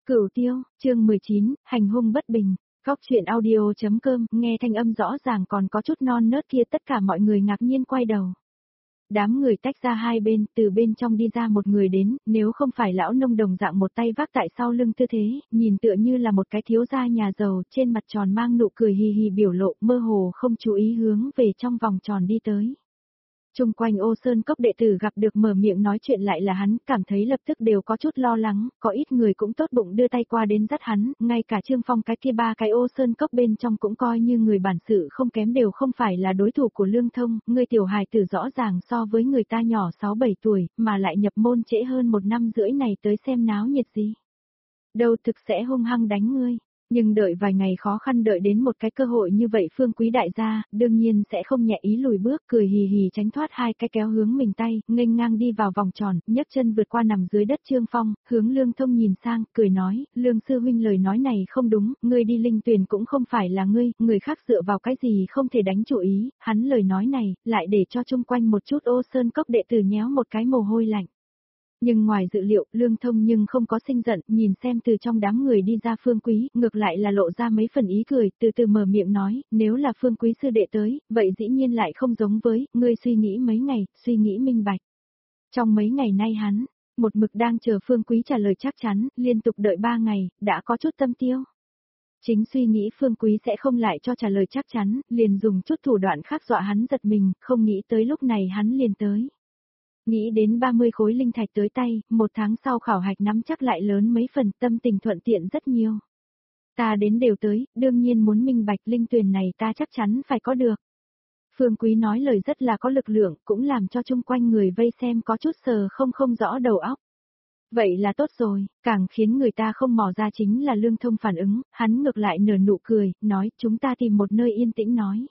Cửu Tiêu, chương 19, hành hung bất bình. Góc truyện audio.com, nghe thanh âm rõ ràng còn có chút non nớt kia, tất cả mọi người ngạc nhiên quay đầu. Đám người tách ra hai bên, từ bên trong đi ra một người đến, nếu không phải lão nông đồng dạng một tay vác tại sau lưng tư thế, nhìn tựa như là một cái thiếu gia nhà giàu, trên mặt tròn mang nụ cười hì hì biểu lộ, mơ hồ không chú ý hướng về trong vòng tròn đi tới. Chung quanh Ô Sơn Cốc đệ tử gặp được mở miệng nói chuyện lại là hắn, cảm thấy lập tức đều có chút lo lắng, có ít người cũng tốt bụng đưa tay qua đến dắt hắn, ngay cả Trương Phong cái kia ba cái Ô Sơn Cốc bên trong cũng coi như người bản sự không kém, đều không phải là đối thủ của Lương Thông, người tiểu hài tử rõ ràng so với người ta nhỏ 6-7 tuổi, mà lại nhập môn trễ hơn 1 năm rưỡi này tới xem náo nhiệt gì. Đâu thực sẽ hung hăng đánh ngươi. Nhưng đợi vài ngày khó khăn đợi đến một cái cơ hội như vậy, Phương Quý đại gia, đương nhiên sẽ không nhẹ ý lùi bước, cười hì hì tránh thoát hai cái kéo hướng mình tay, nghênh ngang đi vào vòng tròn, nhấc chân vượt qua nằm dưới đất Trương Phong, hướng Lương Thông nhìn sang, cười nói, Lương sư huynh lời nói này không đúng, ngươi đi linh tuyền cũng không phải là ngươi, người khác dựa vào cái gì không thể đánh chủ ý, hắn lời nói này, lại để cho chung quanh một chút Ô Sơn Cốc đệ tử nhéo một cái mồ hôi lạnh. Nhưng ngoài dự liệu, Lương Thông nhưng không có sinh giận, nhìn xem từ trong đám người đi ra Phương Quý, ngược lại là lộ ra mấy phần ý cười, từ từ mở miệng nói, nếu là Phương Quý sư đệ tới, vậy dĩ nhiên lại không giống với, ngươi suy nghĩ mấy ngày, suy nghĩ minh bạch. Trong mấy ngày nay hắn, một mực đang chờ Phương Quý trả lời chắc chắn, liên tục đợi 3 ngày, đã có chút tâm tiêu. Chính suy nghĩ Phương Quý sẽ không lại cho trả lời chắc chắn, liền dùng chút thủ đoạn khác dọa hắn giật mình, không nghĩ tới lúc này hắn liền tới. Nghĩ đến 30 khối linh thạch tới tay, 1 tháng sau khảo hạch nắm chắc lại lớn mấy phần, tâm tình thuận tiện rất nhiều. Ta đến đều tới, đương nhiên muốn minh bạch linh tuyền này ta chắc chắn phải có được. Phương Quý nói lời rất là có lực lượng, cũng làm cho chung quanh người vây xem có chút sờ không rõ đầu óc. Vậy là tốt rồi, càng khiến người ta không mò ra chính là Lương Thông phản ứng, hắn ngược lại nở nụ cười, nói chúng ta tìm một nơi yên tĩnh nói.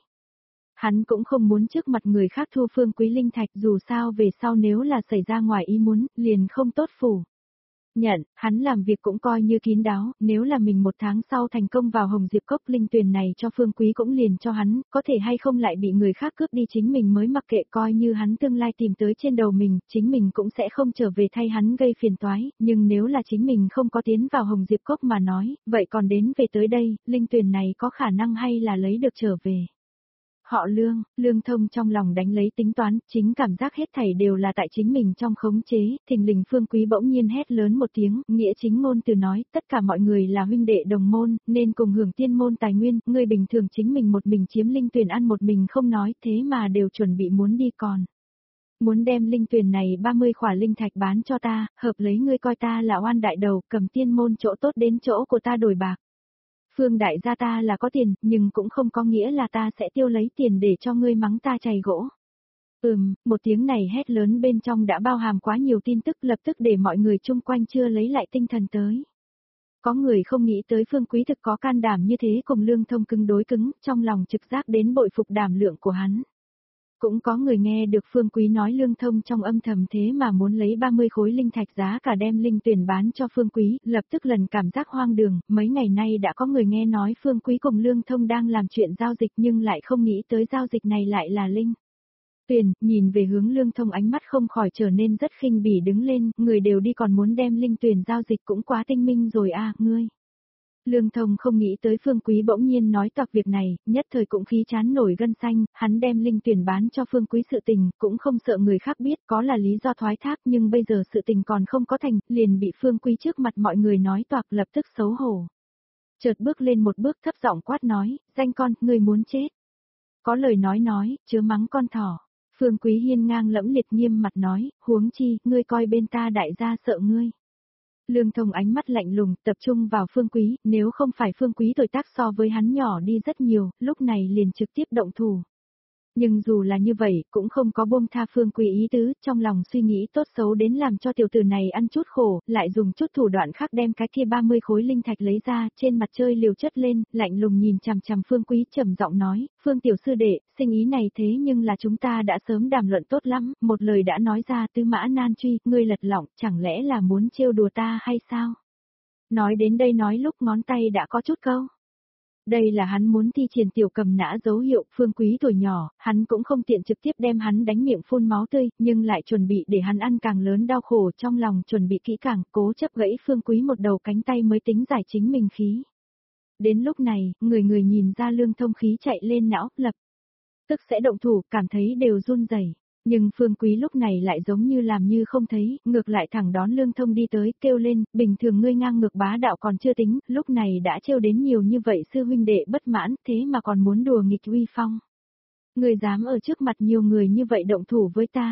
Hắn cũng không muốn trước mặt người khác thu Phương Quý linh thạch, dù sao về sau nếu là xảy ra ngoài ý muốn, liền không tốt phủ. Nhận, hắn làm việc cũng coi như kín đáo, nếu là mình 1 tháng sau thành công vào Hồng Diệp Cốc linh tuyền này cho Phương Quý cũng liền cho hắn, có thể hay không lại bị người khác cướp đi chính mình mới mặc kệ, coi như hắn tương lai tìm tới trên đầu mình, chính mình cũng sẽ không trở về thay hắn gây phiền toái, nhưng nếu là chính mình không có tiến vào Hồng Diệp Cốc mà nói, vậy còn đến về tới đây, linh tuyền này có khả năng hay là lấy được trở về. Họ Lương Thông trong lòng đánh lấy tính toán, chính cảm giác hết thảy đều là tại chính mình trong khống chế, thình lình Phương Quý bỗng nhiên hét lớn một tiếng, nghĩa chính ngôn từ nói, tất cả mọi người là huynh đệ đồng môn, nên cùng hưởng tiên môn tài nguyên, người bình thường chính mình một mình chiếm linh tuyền ăn một mình không nói, thế mà đều chuẩn bị muốn đi còn. Muốn đem linh tuyền này 30 khỏa linh thạch bán cho ta, hợp lấy ngươi coi ta là oan đại đầu, cầm tiên môn chỗ tốt đến chỗ của ta đổi bạc. Phương đại gia ta là có tiền, nhưng cũng không có nghĩa là ta sẽ tiêu lấy tiền để cho ngươi mắng ta chày gỗ. Một tiếng này hét lớn bên trong đã bao hàm quá nhiều tin tức, lập tức để mọi người chung quanh chưa lấy lại tinh thần tới. Có người không nghĩ tới Phương Quý thực có can đảm như thế cùng Lương Thông cứng đối cứng, trong lòng trực giác đến bội phục đảm lượng của hắn. Cũng có người nghe được Phương Quý nói Lương Thông trong âm thầm thế mà muốn lấy 30 khối linh thạch giá cả đem linh tuyển bán cho Phương Quý, lập tức lần cảm giác hoang đường, mấy ngày nay đã có người nghe nói Phương Quý cùng Lương Thông đang làm chuyện giao dịch nhưng lại không nghĩ tới giao dịch này lại là linh tuyển, nhìn về hướng Lương Thông ánh mắt không khỏi trở nên rất khinh bỉ đứng lên, người đều đi còn muốn đem linh tuyển giao dịch cũng quá tinh minh rồi à, ngươi. Lương Thông không nghĩ tới Phương Quý bỗng nhiên nói toạc việc này, nhất thời cũng khí chán nổi gân xanh, hắn đem linh tuyển bán cho Phương Quý sự tình, cũng không sợ người khác biết có là lý do thoái thác, nhưng bây giờ sự tình còn không có thành, liền bị Phương Quý trước mặt mọi người nói toạc, lập tức xấu hổ. Chợt bước lên một bước thấp giọng quát nói, danh con, ngươi muốn chết. Có lời nói, chớ mắng con thỏ. Phương Quý hiên ngang lẫm liệt nghiêm mặt nói, huống chi, ngươi coi bên ta đại gia sợ ngươi. Lương Thông ánh mắt lạnh lùng, tập trung vào Phương Quý, nếu không phải Phương Quý tuổi tác so với hắn nhỏ đi rất nhiều, lúc này liền trực tiếp động thủ. Nhưng dù là như vậy, cũng không có buông tha Phương Quý ý tứ, trong lòng suy nghĩ tốt xấu đến làm cho tiểu tử này ăn chút khổ, lại dùng chút thủ đoạn khác đem cái kia 30 khối linh thạch lấy ra, trên mặt chơi liều chất lên, lạnh lùng nhìn chằm chằm Phương Quý trầm giọng nói, Phương tiểu sư đệ, sinh ý này thế nhưng là chúng ta đã sớm đàm luận tốt lắm, một lời đã nói ra tứ mã nan truy, ngươi lật lọng, chẳng lẽ là muốn trêu đùa ta hay sao? Nói đến đây nói lúc ngón tay đã có chút câu. Đây là hắn muốn thi triển tiểu cầm nã dấu hiệu. Phương Quý tuổi nhỏ, hắn cũng không tiện trực tiếp đem hắn đánh miệng phun máu tươi, nhưng lại chuẩn bị để hắn ăn càng lớn đau khổ, trong lòng chuẩn bị kỹ càng, cố chấp gãy Phương Quý một đầu cánh tay mới tính giải chính mình khí. Đến lúc này, người người nhìn ra Lương Thông khí chạy lên não, lập tức sẽ động thủ, cảm thấy đều run rẩy. Nhưng Phương Quý lúc này lại giống như làm như không thấy, ngược lại thẳng đón Lương Thông đi tới, kêu lên, bình thường ngươi ngang ngược bá đạo còn chưa tính, lúc này đã trêu đến nhiều như vậy sư huynh đệ bất mãn, thế mà còn muốn đùa nghịch uy phong. Ngươi dám ở trước mặt nhiều người như vậy động thủ với ta.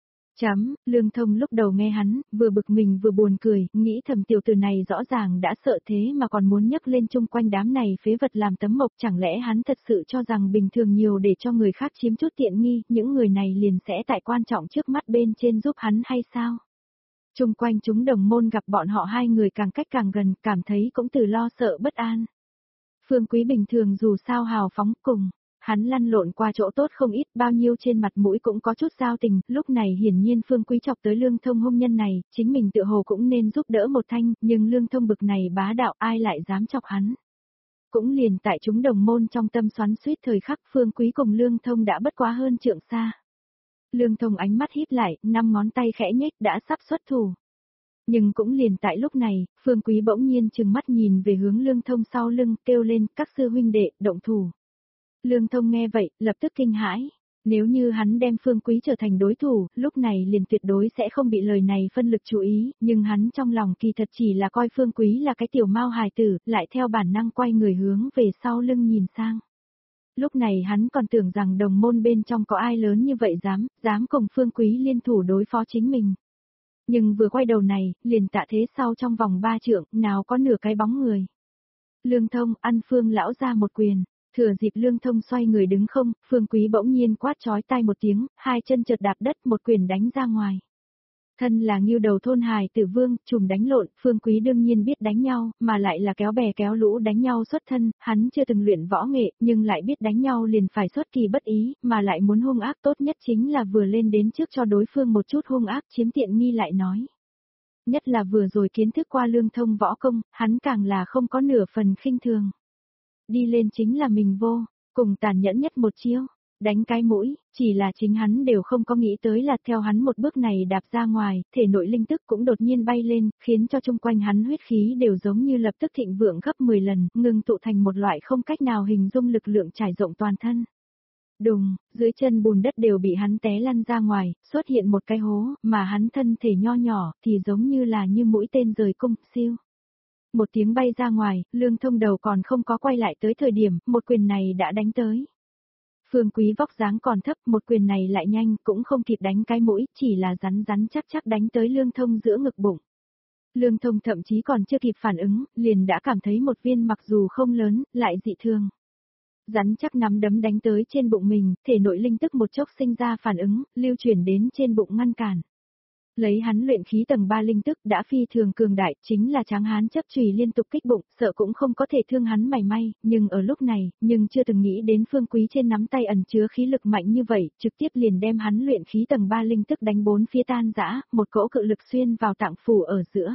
Lương Thông lúc đầu nghe hắn, vừa bực mình vừa buồn cười, nghĩ thầm tiểu tử này rõ ràng đã sợ thế mà còn muốn nhấc lên chung quanh đám này phế vật làm tấm mộc, chẳng lẽ hắn thật sự cho rằng bình thường nhiều để cho người khác chiếm chút tiện nghi, những người này liền sẽ tại quan trọng trước mắt bên trên giúp hắn hay sao? Chung quanh chúng đồng môn gặp bọn họ hai người càng cách càng gần, cảm thấy cũng từ lo sợ bất an. Phương Quý bình thường dù sao hào phóng cùng. Hắn lăn lộn qua chỗ tốt không ít, bao nhiêu trên mặt mũi cũng có chút giao tình, lúc này hiển nhiên Phương Quý chọc tới Lương Thông hung nhân này, chính mình tự hồ cũng nên giúp đỡ một thanh, nhưng Lương Thông bực này bá đạo ai lại dám chọc hắn. Cũng liền tại chúng đồng môn trong tâm xoắn suýt thời khắc Phương Quý cùng Lương Thông đã bất quá hơn trượng xa. Lương Thông ánh mắt híp lại, 5 ngón tay khẽ nhếch đã sắp xuất thủ. Nhưng cũng liền tại lúc này, Phương Quý bỗng nhiên trừng mắt nhìn về hướng Lương Thông sau lưng, kêu lên, các sư huynh đệ, động thủ. Lương Thông nghe vậy, lập tức kinh hãi. Nếu như hắn đem Phương Quý trở thành đối thủ, lúc này liền tuyệt đối sẽ không bị lời này phân lực chú ý, nhưng hắn trong lòng kỳ thật chỉ là coi Phương Quý là cái tiểu mao hài tử, lại theo bản năng quay người hướng về sau lưng nhìn sang. Lúc này hắn còn tưởng rằng đồng môn bên trong có ai lớn như vậy dám cùng Phương Quý liên thủ đối phó chính mình. Nhưng vừa quay đầu này, liền tạ thế sau trong vòng 3 trượng, nào có nửa cái bóng người. Lương Thông ăn Phương lão ra một quyền. Thừa dịp Lương Thông xoay người đứng không, Phương Quý bỗng nhiên quát chói tai một tiếng, hai chân chợt đạp đất một quyền đánh ra ngoài. Thân là Ngưu Đầu thôn hài tử vương, trùm đánh lộn, Phương Quý đương nhiên biết đánh nhau, mà lại là kéo bè kéo lũ đánh nhau xuất thân, hắn chưa từng luyện võ nghệ, nhưng lại biết đánh nhau liền phải xuất kỳ bất ý, mà lại muốn hung ác tốt nhất chính là vừa lên đến trước cho đối phương một chút hung ác chiếm tiện nghi lại nói. Nhất là vừa rồi kiến thức qua Lương Thông võ công, hắn càng là không có nửa phần khinh thường. Đi lên chính là mình vô, cùng tàn nhẫn nhất một chiêu, đánh cái mũi, chỉ là chính hắn đều không có nghĩ tới là theo hắn một bước này đạp ra ngoài, thể nội linh tức cũng đột nhiên bay lên, khiến cho chung quanh hắn huyết khí đều giống như lập tức thịnh vượng gấp 10 lần, ngừng tụ thành một loại không cách nào hình dung lực lượng trải rộng toàn thân. Đùng, dưới chân bùn đất đều bị hắn té lăn ra ngoài, xuất hiện một cái hố, mà hắn thân thể nho nhỏ thì giống như là như mũi tên rời cung, siêu. Một tiếng bay ra ngoài, Lương Thông đầu còn không có quay lại tới thời điểm, một quyền này đã đánh tới. Phương Quý vóc dáng còn thấp, một quyền này lại nhanh, cũng không kịp đánh cái mũi, chỉ là rắn chắc đánh tới Lương Thông giữa ngực bụng. Lương Thông thậm chí còn chưa kịp phản ứng, liền đã cảm thấy một viên mặc dù không lớn, lại dị thường. Rắn chắc nắm đấm đánh tới trên bụng mình, thể nội linh tức một chốc sinh ra phản ứng, lưu chuyển đến trên bụng ngăn cản. Lấy hắn luyện khí tầng 3 linh tức đã phi thường cường đại, chính là tráng hán chấp chùy liên tục kích bụng, sợ cũng không có thể thương hắn mảy may, nhưng ở lúc này, chưa từng nghĩ đến Phương Quý trên nắm tay ẩn chứa khí lực mạnh như vậy, trực tiếp liền đem hắn luyện khí tầng 3 linh tức đánh bốn phía tan rã, một cỗ cự lực xuyên vào tạng phủ ở giữa.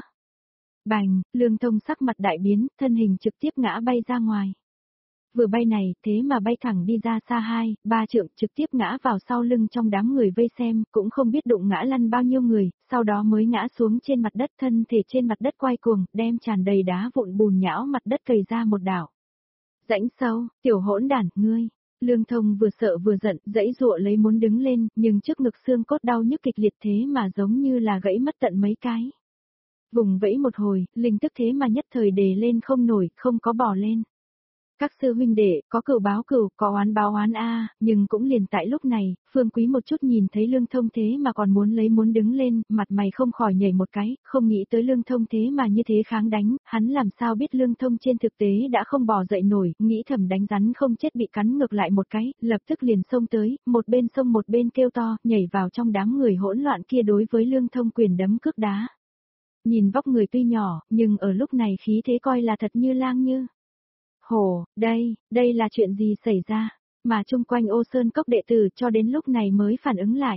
Bành, Lương Thông sắc mặt đại biến, thân hình trực tiếp ngã bay ra ngoài. Vừa bay này, thế mà bay thẳng đi ra xa 2-3 trượng, trực tiếp ngã vào sau lưng trong đám người vây xem, cũng không biết đụng ngã lăn bao nhiêu người, sau đó mới ngã xuống trên mặt đất, thân thể trên mặt đất quay cuồng, đem tràn đầy đá vụn bùn nhão mặt đất cày ra một đảo. Rãnh sâu, tiểu hỗn đản, ngươi. Lương Thông vừa sợ vừa giận, giãy giụa lấy muốn đứng lên, nhưng trước ngực xương cốt đau nhức kịch liệt thế mà giống như là gãy mất tận mấy cái. Vùng vẫy một hồi, linh tức thế mà nhất thời đề lên không nổi, không có bò lên. Các sư huynh đệ, có cừu báo cừu, có oán báo oán a, nhưng cũng liền tại lúc này, Phương Quý một chút nhìn thấy Lương Thông thế mà còn muốn đứng lên, mặt mày không khỏi nhảy một cái, không nghĩ tới Lương Thông thế mà như thế kháng đánh, hắn làm sao biết Lương Thông trên thực tế đã không bò dậy nổi, nghĩ thầm đánh rắn không chết bị cắn ngược lại một cái, lập tức liền xông tới, một bên xông một bên kêu to, nhảy vào trong đám người hỗn loạn kia đối với Lương Thông quyền đấm cước đá. Nhìn vóc người tuy nhỏ, nhưng ở lúc này khí thế coi là thật như lang như. Hồ, đây là chuyện gì xảy ra, mà chung quanh Ô Sơn Cốc đệ tử cho đến lúc này mới phản ứng lại.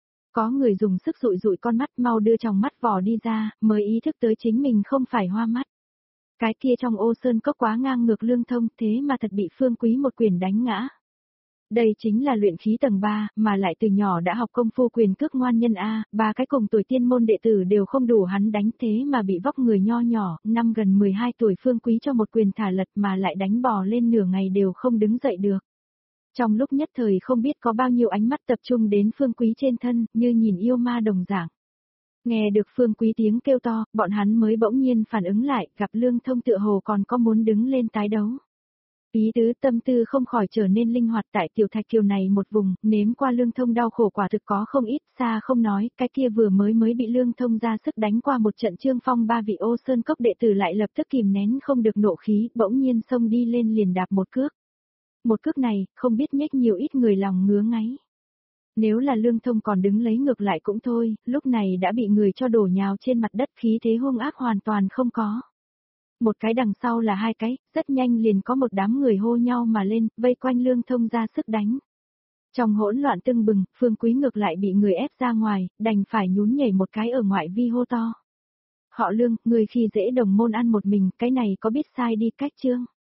Có người dùng sức dụi con mắt mau đưa trong mắt vò đi ra, mới ý thức tới chính mình không phải hoa mắt. Cái kia trong Ô Sơn Cốc quá ngang ngược Lương Thông, thế mà thật bị Phương Quý một quyền đánh ngã. Đây chính là luyện khí tầng 3, mà lại từ nhỏ đã học công phu quyền cước ngoan nhân A, ba cái cùng tuổi tiên môn đệ tử đều không đủ hắn đánh, thế mà bị vóc người nho nhỏ, năm gần 12 tuổi Phương Quý cho một quyền thả lật mà lại đánh bò lên nửa ngày đều không đứng dậy được. Trong lúc nhất thời không biết có bao nhiêu ánh mắt tập trung đến Phương Quý trên thân, như nhìn yêu ma đồng dạng. Nghe được Phương Quý tiếng kêu to, bọn hắn mới bỗng nhiên phản ứng lại, gặp Lương Thông tựa hồ còn có muốn đứng lên tái đấu. Ý tứ tâm tư không khỏi trở nên linh hoạt tại Tiểu Thạch Kiều này một vùng, nếm qua Lương Thông đau khổ quả thực có không ít, xa không nói, cái kia vừa mới bị Lương Thông ra sức đánh qua một trận Trương Phong ba vị Ô Sơn Cốc đệ tử lại lập tức kìm nén không được nộ khí, bỗng nhiên xông đi lên liền đạp một cước. Một cước này, không biết nhếch nhiều ít người lòng ngứa ngáy. Nếu là Lương Thông còn đứng lấy ngược lại cũng thôi, lúc này đã bị người cho đổ nhào trên mặt đất, khí thế hung ác hoàn toàn không có. Một cái đằng sau là hai cái, rất nhanh liền có một đám người hô nhau mà lên, vây quanh Lương Thông ra sức đánh. Trong hỗn loạn tưng bừng, Phương Quý ngược lại bị người ép ra ngoài, đành phải nhún nhảy một cái ở ngoại vi hô to. Họ Lương, người khi dễ đồng môn ăn một mình, cái này có biết sai đi cách chưa?